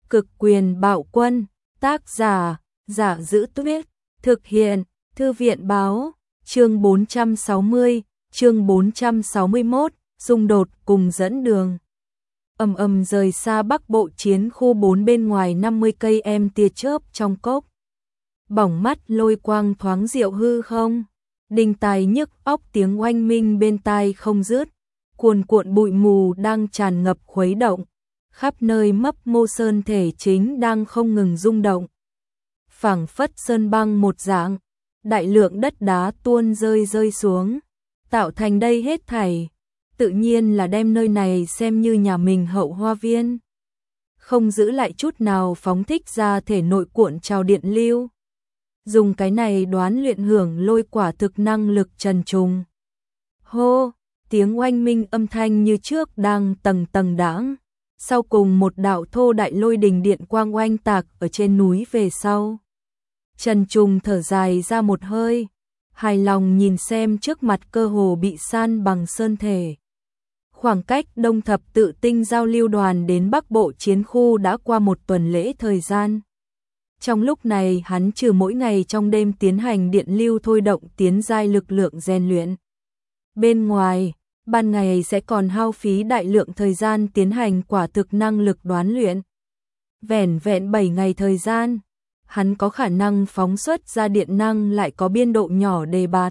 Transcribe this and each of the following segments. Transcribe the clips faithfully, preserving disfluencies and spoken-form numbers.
Cực quyền bạo quân, tác giả, Giả Giữ Tuyết, thực hiện, Thư viện báo, chương bốn trăm sáu mươi, chương bốn trăm sáu mươi mốt, xung đột cùng dẫn đường. Ầm ầm rời xa Bắc Bộ chiến khu bốn bên ngoài năm mươi cây em tia chớp trong cốc. Bỏng mắt lôi quang thoáng diệu hư không, đinh tai nhức óc tiếng oanh minh bên tai không dứt, cuồn cuộn bụi mù đang tràn ngập khuấy động, khắp nơi mấp mô sơn thể chính đang không ngừng rung động. Phảng phất sơn băng một dạng, đại lượng đất đá tuôn rơi rơi xuống, tạo thành đây hết thảy, tự nhiên là đem nơi này xem như nhà mình hậu hoa viên. Không giữ lại chút nào phóng thích ra thể nội cuộn trào điện lưu. Dùng cái này đoán luyện hưởng lôi quả thực năng lực Trần Trùng. Hô, tiếng oanh minh âm thanh như trước đang tầng tầng đãng. Sau cùng một đạo thô đại lôi đình điện quang oanh tạc ở trên núi về sau. Trần Trùng thở dài ra một hơi, hài lòng nhìn xem trước mặt cơ hồ bị san bằng sơn thể. Khoảng cách Đông Thập Tự Tinh giao lưu đoàn đến Bắc Bộ chiến khu đã qua một tuần lễ thời gian. Trong lúc này hắn trừ mỗi ngày trong đêm tiến hành điện lưu thôi động tiến giai lực lượng rèn luyện. Bên ngoài, ban ngày sẽ còn hao phí đại lượng thời gian tiến hành quả thực năng lực đoán luyện. Vẻn vẹn bảy ngày thời gian, hắn có khả năng phóng xuất ra điện năng lại có biên độ nhỏ đề bạt.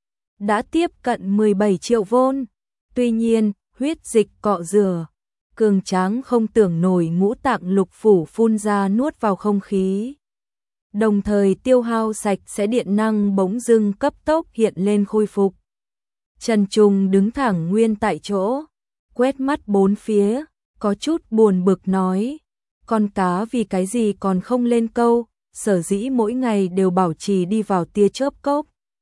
Đã tiếp cận mười bảy triệu vôn, tuy nhiên, huyết dịch cọ rửa, cường tráng không tưởng nổi ngũ tạng lục phủ phun ra nuốt vào không khí. Đồng thời tiêu hao sạch sẽ điện năng bỗng dưng cấp tốc hiện lên khôi phục. Trần Trùng đứng thẳng nguyên tại chỗ, quét mắt bốn phía, có chút buồn bực nói, con cá vì cái gì còn không lên câu, sở dĩ mỗi ngày đều bảo trì đi vào tia chớp cốc.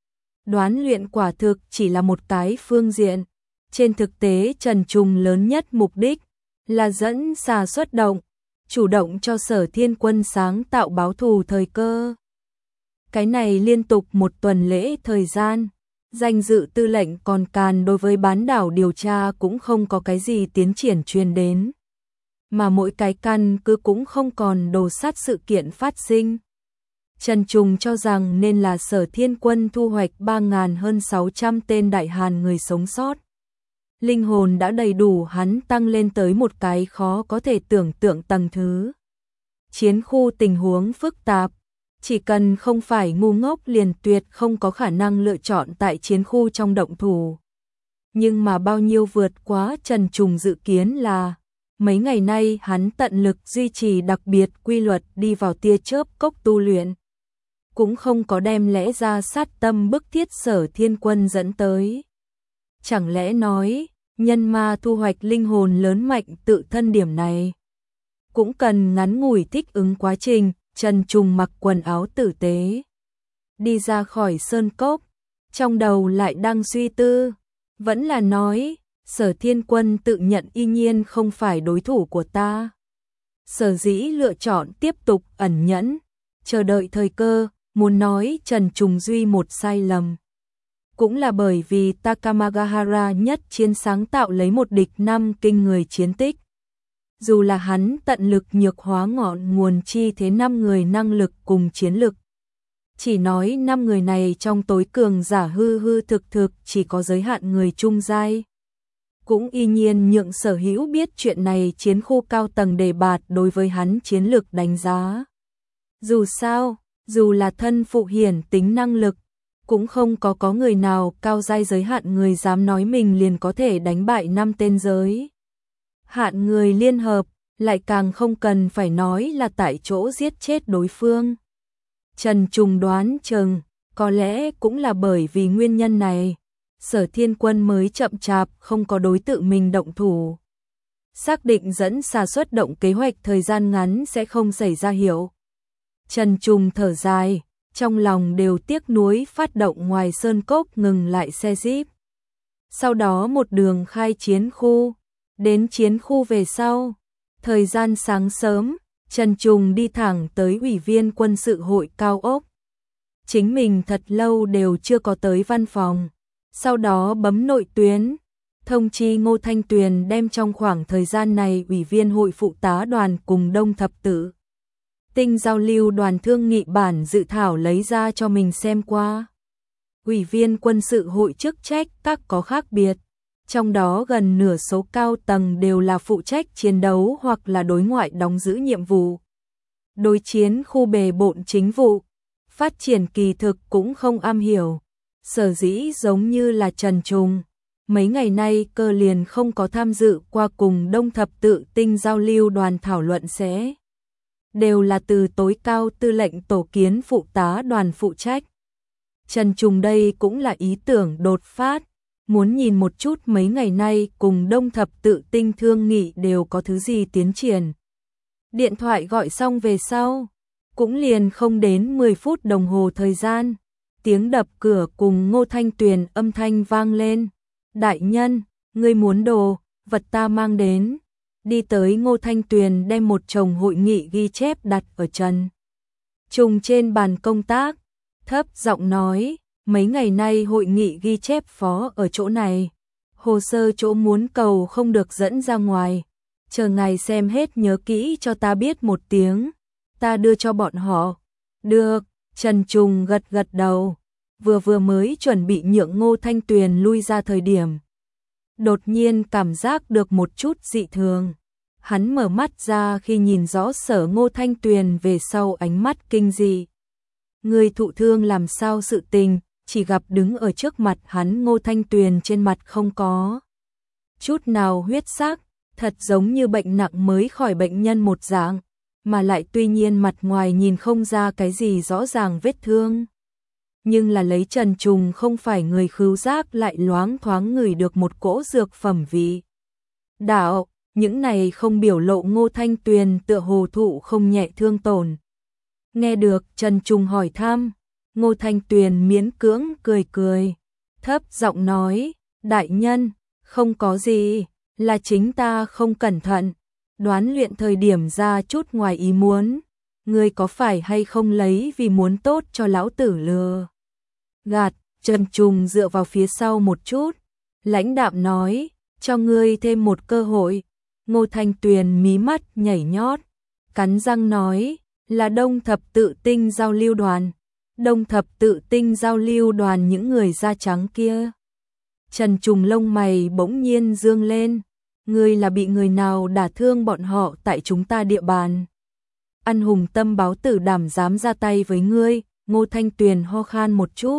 Đoán luyện quả thực chỉ là một cái phương diện, trên thực tế Trần Trùng lớn nhất mục đích là dẫn xà xuất động, chủ động cho Sở Thiên Quân sáng tạo báo thù thời cơ. Cái này liên tục một tuần lễ thời gian, danh dự tư lệnh còn càn đối với bán đảo điều tra cũng không có cái gì tiến triển truyền đến. Mà mỗi cái căn cứ cũng không còn đồ sát sự kiện phát sinh. Trần Trùng cho rằng nên là Sở Thiên Quân thu hoạch ba nghìn hơn sáu trăm tên Đại Hàn người sống sót. Linh hồn đã đầy đủ hắn tăng lên tới một cái khó có thể tưởng tượng tầng thứ. Chiến khu tình huống phức tạp, chỉ cần không phải ngu ngốc liền tuyệt không có khả năng lựa chọn tại chiến khu trong động thủ. Nhưng mà bao nhiêu vượt quá Trần Trùng dự kiến là, mấy ngày nay hắn tận lực duy trì đặc biệt quy luật đi vào tia chớp cốc tu luyện. Cũng không có đem lẽ ra sát tâm bức thiết Sở Thiên Quân dẫn tới. Chẳng lẽ nói, nhân ma thu hoạch linh hồn lớn mạnh tự thân điểm này. Cũng cần ngắn ngủi thích ứng quá trình, Trần Trùng mặc quần áo tử tế. Đi ra khỏi sơn cốc, trong đầu lại đang suy tư. Vẫn là nói, Sở Thiên Quân tự nhận y nhiên không phải đối thủ của ta. Sở dĩ lựa chọn tiếp tục ẩn nhẫn, chờ đợi thời cơ, muốn nói Trần Trùng duy một sai lầm. Cũng là bởi vì Takamagahara nhất chiến sáng tạo lấy một địch năm kinh người chiến tích. Dù là hắn tận lực nhược hóa ngọn nguồn chi thế năm người năng lực cùng chiến lực. Chỉ nói năm người này trong tối cường giả hư hư thực thực chỉ có giới hạn người trung giai. Cũng y nhiên nhượng sở hữu biết chuyện này chiến khu cao tầng đề bạt đối với hắn chiến lực đánh giá. Dù sao, dù là thân phụ hiển tính năng lực, cũng không có có người nào cao giai giới hạn người dám nói mình liền có thể đánh bại năm tên giới. Hạn người liên hợp, lại càng không cần phải nói là tại chỗ giết chết đối phương. Trần Trùng đoán chừng, có lẽ cũng là bởi vì nguyên nhân này, Sở Thiên Quân mới chậm chạp không có đối tượng mình động thủ. Xác định dẫn xà xuất động kế hoạch thời gian ngắn sẽ không xảy ra hiệu. Trần Trùng thở dài, trong lòng đều tiếc nuối phát động ngoài sơn cốc ngừng lại xe jeep. Sau đó một đường khai chiến khu, đến chiến khu về sau. Thời gian sáng sớm, Trần Trùng đi thẳng tới ủy viên quân sự hội cao ốc. Chính mình thật lâu đều chưa có tới văn phòng. Sau đó bấm nội tuyến, thông chi Ngô Thanh Tuyền đem trong khoảng thời gian này ủy viên hội phụ tá đoàn cùng Đông Thập Tự Tinh giao lưu đoàn thương nghị bản dự thảo lấy ra cho mình xem qua. Ủy viên quân sự hội chức trách các có khác biệt, trong đó gần nửa số cao tầng đều là phụ trách chiến đấu hoặc là đối ngoại đóng giữ nhiệm vụ. Đối chiến khu bề bộn chính vụ, phát triển kỳ thực cũng không am hiểu, sở dĩ giống như là Trần Trùng. Mấy ngày nay cơ liền không có tham dự qua cùng Đông Thập Tự Tinh giao lưu đoàn thảo luận sẽ. Đều là từ tối cao tư lệnh tổ kiến phụ tá đoàn phụ trách. Trần Trùng đây cũng là ý tưởng đột phát, muốn nhìn một chút mấy ngày nay cùng Đông Thập Tự Tinh thương nghị đều có thứ gì tiến triển. Điện thoại gọi xong về sau, cũng liền không đến mười phút đồng hồ thời gian, tiếng đập cửa cùng Ngô Thanh Tuyền âm thanh vang lên. Đại nhân, ngươi muốn đồ, vật ta mang đến. Đi tới Ngô Thanh Tuyền đem một chồng hội nghị ghi chép đặt ở Trần Trùng trên bàn công tác, thấp giọng nói, mấy ngày nay hội nghị ghi chép phó ở chỗ này, hồ sơ chỗ muốn cầu không được dẫn ra ngoài, chờ ngài xem hết nhớ kỹ cho ta biết một tiếng, ta đưa cho bọn họ. Được, Trần Trùng gật gật đầu, vừa vừa mới chuẩn bị nhượng Ngô Thanh Tuyền lui ra thời điểm. Đột nhiên cảm giác được một chút dị thường. Hắn mở mắt ra khi nhìn rõ Sở Ngô Thanh Tuyền về sau ánh mắt kinh dị. Người thụ thương làm sao sự tình, chỉ gặp đứng ở trước mặt hắn Ngô Thanh Tuyền trên mặt không có chút nào huyết sắc, thật giống như bệnh nặng mới khỏi bệnh nhân một dạng, mà lại tuy nhiên mặt ngoài nhìn không ra cái gì rõ ràng vết thương. Nhưng là lấy Trần Trùng không phải người khứu giác lại loáng thoáng ngửi được một cỗ dược phẩm vị. Đạo, những này không biểu lộ Ngô Thanh Tuyền tựa hồ thụ không nhẹ thương tổn. Nghe được Trần Trùng hỏi thăm, Ngô Thanh Tuyền miễn cưỡng cười cười, thấp giọng nói, đại nhân, không có gì, là chính ta không cẩn thận, đoán luyện thời điểm ra chút ngoài ý muốn, ngươi có phải hay không lấy vì muốn tốt cho lão tử lừa gạt. Trần Trùng dựa vào phía sau một chút, lãnh đạm nói, cho ngươi thêm một cơ hội. Ngô Thanh Tuyền mí mắt nhảy nhót, cắn răng nói, là Đông Thập Tự Tinh giao lưu đoàn. Đông Thập Tự Tinh giao lưu đoàn những người da trắng kia. Trần Trùng lông mày bỗng nhiên dương lên, ngươi là bị người nào đả thương bọn họ tại chúng ta địa bàn. Ăn hùng tâm báo tử đảm dám ra tay với ngươi. Ngô Thanh Tuyền ho khan một chút,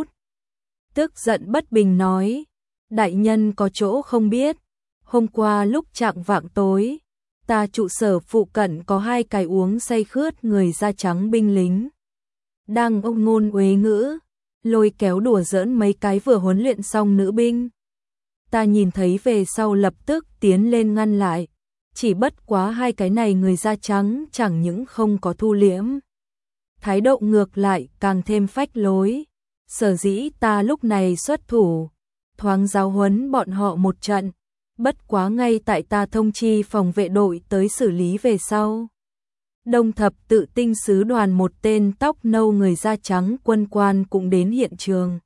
tức giận bất bình nói, đại nhân có chỗ không biết, hôm qua lúc chạng vạng tối, ta trụ sở phụ cận có hai cái uống say khướt người da trắng binh lính. Đang ông ngôn uế ngữ, lôi kéo đùa giỡn mấy cái vừa huấn luyện xong nữ binh. Ta nhìn thấy về sau lập tức tiến lên ngăn lại, chỉ bất quá hai cái này người da trắng chẳng những không có thu liễm. Thái độ ngược lại càng thêm phách lối, sở dĩ ta lúc này xuất thủ, thoáng giáo huấn bọn họ một trận, bất quá ngay tại ta thông chi phòng vệ đội tới xử lý về sau. Đông Thập Tự Tinh sứ đoàn một tên tóc nâu người da trắng quân quan cũng đến hiện trường.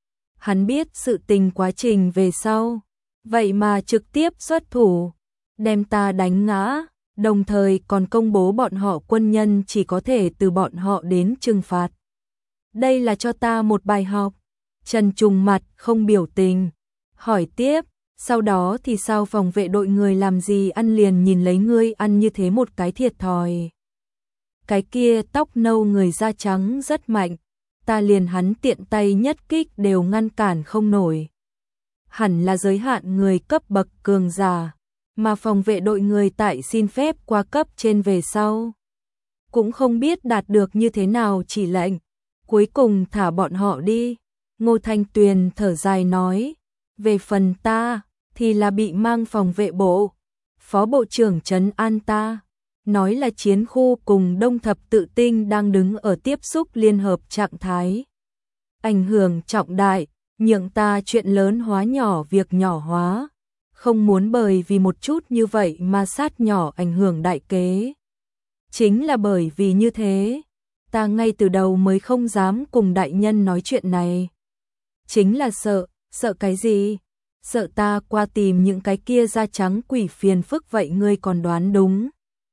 Hắn biết sự tình quá trình về sau, vậy mà trực tiếp xuất thủ, đem ta đánh ngã, đồng thời còn công bố bọn họ quân nhân chỉ có thể từ bọn họ đến trừng phạt. Đây là cho ta một bài học. Trần Trùng mặt không biểu tình, hỏi tiếp, sau đó thì sao phòng vệ đội người làm gì ăn liền nhìn lấy ngươi ăn như thế một cái thiệt thòi. Cái kia tóc nâu người da trắng rất mạnh, ta liền hắn tiện tay nhất kích đều ngăn cản không nổi. Hẳn là giới hạn người cấp bậc cường giả, mà phòng vệ đội người tại xin phép qua cấp trên về sau. Cũng không biết đạt được như thế nào chỉ lệnh, cuối cùng thả bọn họ đi. Ngô Thanh Tuyền thở dài nói, về phần ta, thì là bị mang phòng vệ bộ. Phó Bộ trưởng trấn an ta, nói là chiến khu cùng Đông Thập Tự Tinh đang đứng ở tiếp xúc liên hợp trạng thái. Ảnh hưởng trọng đại, nhượng ta chuyện lớn hóa nhỏ việc nhỏ hóa. Không muốn bởi vì một chút như vậy mà sát nhỏ ảnh hưởng đại kế. Chính là bởi vì như thế, ta ngay từ đầu mới không dám cùng đại nhân nói chuyện này. Chính là sợ, sợ cái gì? sợ ta qua tìm những cái kia da trắng quỷ phiền phức vậy ngươi còn đoán đúng.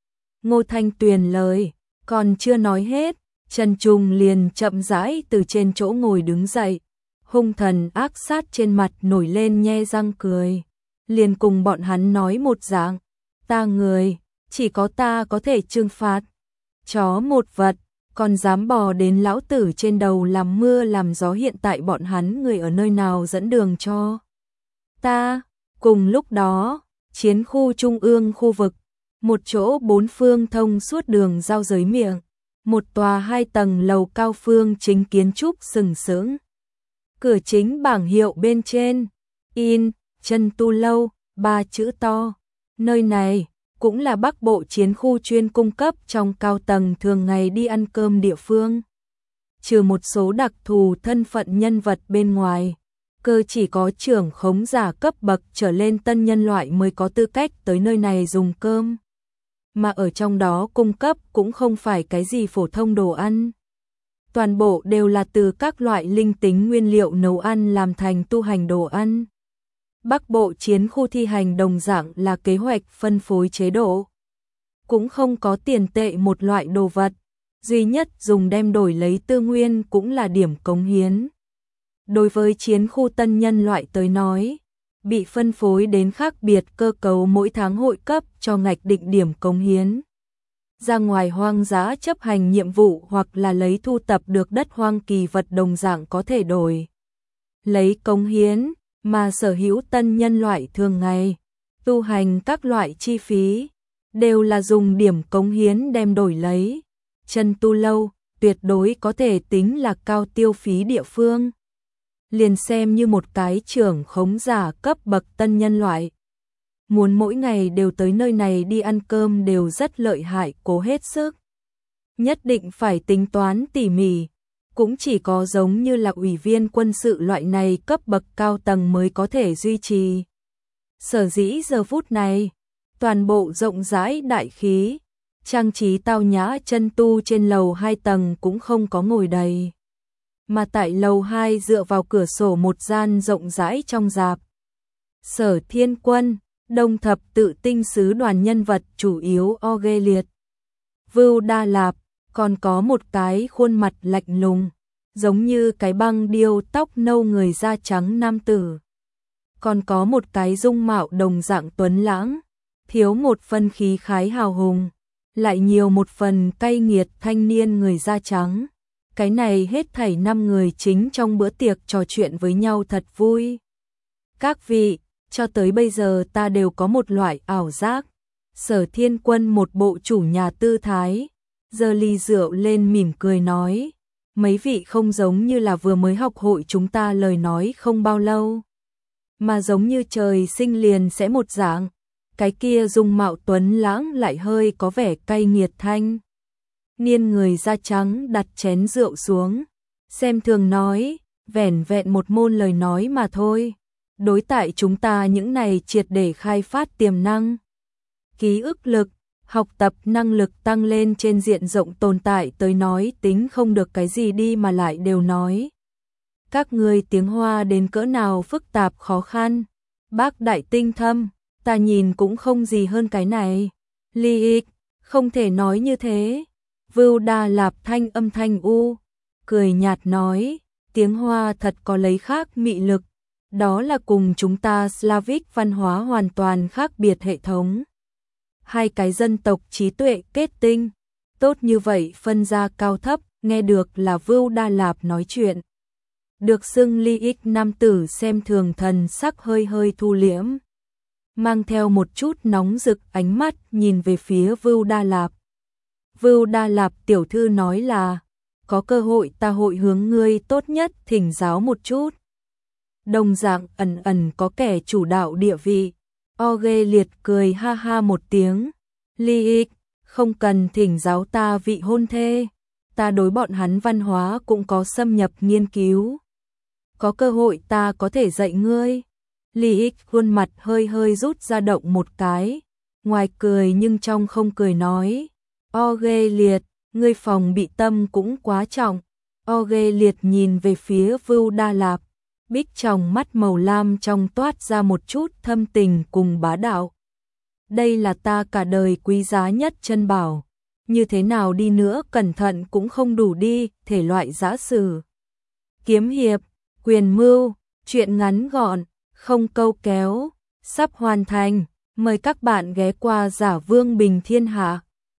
Ngô Thanh Tuyền lời, còn chưa nói hết, Trần Trùng liền chậm rãi từ trên chỗ ngồi đứng dậy, hung thần ác sát trên mặt nổi lên nhe răng cười, liền cùng bọn hắn nói một dạng, ta người, chỉ có ta có thể trừng phạt, chó một vật, còn dám bò đến lão tử trên đầu làm mưa làm gió hiện tại bọn hắn người ở nơi nào dẫn đường cho ta. Cùng lúc đó, chiến khu trung ương khu vực, một chỗ bốn phương thông suốt đường giao giới miệng, một tòa hai tầng lầu cao phương chính kiến trúc sừng sững. Cửa chính bảng hiệu bên trên, in, Chân Tu Lâu, ba chữ to. Nơi này cũng là Bắc Bộ chiến khu chuyên cung cấp trong cao tầng thường ngày đi ăn cơm địa phương. Trừ một số đặc thù thân phận nhân vật bên ngoài, cơ chỉ có trưởng khống giả cấp bậc trở lên tân nhân loại mới có tư cách tới nơi này dùng cơm. Mà ở trong đó cung cấp cũng không phải cái gì phổ thông đồ ăn. Toàn bộ đều là từ các loại linh tính nguyên liệu nấu ăn làm thành tu hành đồ ăn. Bắc Bộ chiến khu thi hành đồng dạng là kế hoạch phân phối chế độ. Cũng không có tiền tệ một loại đồ vật, duy nhất dùng đem đổi lấy tư nguyên cũng là điểm cống hiến. Đối với chiến khu tân nhân loại tới nói, bị phân phối đến khác biệt cơ cấu mỗi tháng hội cấp cho ngạch định điểm cống hiến. Ra ngoài hoang dã chấp hành nhiệm vụ hoặc là lấy thu tập được đất hoang kỳ vật đồng dạng có thể đổi lấy cống hiến, mà sở hữu tân nhân loại thường ngày, tu hành các loại chi phí, đều là dùng điểm cống hiến đem đổi lấy. Chân Tu Lâu tuyệt đối có thể tính là cao tiêu phí địa phương. Liền xem như một cái trưởng khống giả cấp bậc tân nhân loại, muốn mỗi ngày đều tới nơi này đi ăn cơm đều rất lợi hại, cố hết sức. Nhất định phải tính toán tỉ mỉ, cũng chỉ có giống như là ủy viên quân sự loại này cấp bậc cao tầng mới có thể duy trì. Sở dĩ giờ phút này, toàn bộ rộng rãi đại khí, trang trí tao nhã chân tu trên lầu hai tầng cũng không có ngồi đầy. Mà tại lầu hai dựa vào cửa sổ một gian rộng rãi trong rạp. Sở Thiên Quân, Đông Thập Tự Tinh sứ đoàn nhân vật chủ yếu O Ghê Liệt, Vưu Đa Lạp, còn có một cái khuôn mặt lạnh lùng, giống như cái băng điêu tóc nâu người da trắng nam tử. Còn có một cái dung mạo đồng dạng tuấn lãng, thiếu một phần khí khái hào hùng, lại nhiều một phần cay nghiệt thanh niên người da trắng. Cái này hết thảy năm người chính trong bữa tiệc trò chuyện với nhau thật vui. Các vị, cho tới bây giờ ta đều có một loại ảo giác. Sở Thiên Quân một bộ chủ nhà tư thái, giơ ly rượu lên mỉm cười nói, mấy vị không giống như là vừa mới học hội chúng ta lời nói không bao lâu, mà giống như trời sinh liền sẽ một dạng. Cái kia dung mạo tuấn lãng lại hơi có vẻ cay nghiệt thanh niên người da trắng đặt chén rượu xuống, xem thường nói, vẻn vẹn một môn lời nói mà thôi. Đối tại chúng ta những này triệt để khai phát tiềm năng, ký ức lực, học tập năng lực tăng lên trên diện rộng tồn tại tới nói tính không được cái gì đi mà lại đều nói. Các người tiếng Hoa đến cỡ nào phức tạp khó khăn, bác đại tinh thâm, ta nhìn cũng không gì hơn cái này. Ly ích, không thể nói như thế. Vưu Đa Lạp thanh âm thanh u, cười nhạt nói, tiếng Hoa thật có lấy khác mị lực, đó là cùng chúng ta Slavic văn hóa hoàn toàn khác biệt hệ thống. Hai cái dân tộc trí tuệ kết tinh, tốt như vậy phân ra cao thấp, nghe được là Vưu Đa Lạp nói chuyện. Được xưng ly ích nam tử xem thường thần sắc hơi hơi thu liễm, mang theo một chút nóng rực ánh mắt nhìn về phía Vưu Đa Lạp. Vưu Đa Lạp tiểu thư nói là, có cơ hội ta hội hướng ngươi tốt nhất thỉnh giáo một chút. Đồng dạng ẩn ẩn có kẻ chủ đạo địa vị. O Ghê Liệt cười ha ha một tiếng, ly ích, không cần thỉnh giáo ta vị hôn thê, ta đối bọn hắn văn hóa cũng có xâm nhập nghiên cứu. Có cơ hội ta có thể dạy ngươi. Ly ích khuôn mặt hơi hơi rút ra động một cái, ngoài cười nhưng trong không cười nói, O Ghê Liệt, ngươi phòng bị tâm cũng quá trọng. O Ghê Liệt nhìn về phía Vưu Đa Lạp, Bích trong mắt màu lam trong toát ra một chút thâm tình cùng bá đạo. Đây là ta cả đời quý giá nhất chân bảo. Như thế nào đi nữa cẩn thận cũng không đủ đi, thể loại giã sử. Kiếm hiệp, quyền mưu, truyện ngắn gọn, không câu kéo, sắp hoàn thành. Mời các bạn ghé qua Giả Vương Bình Thiên Hạ.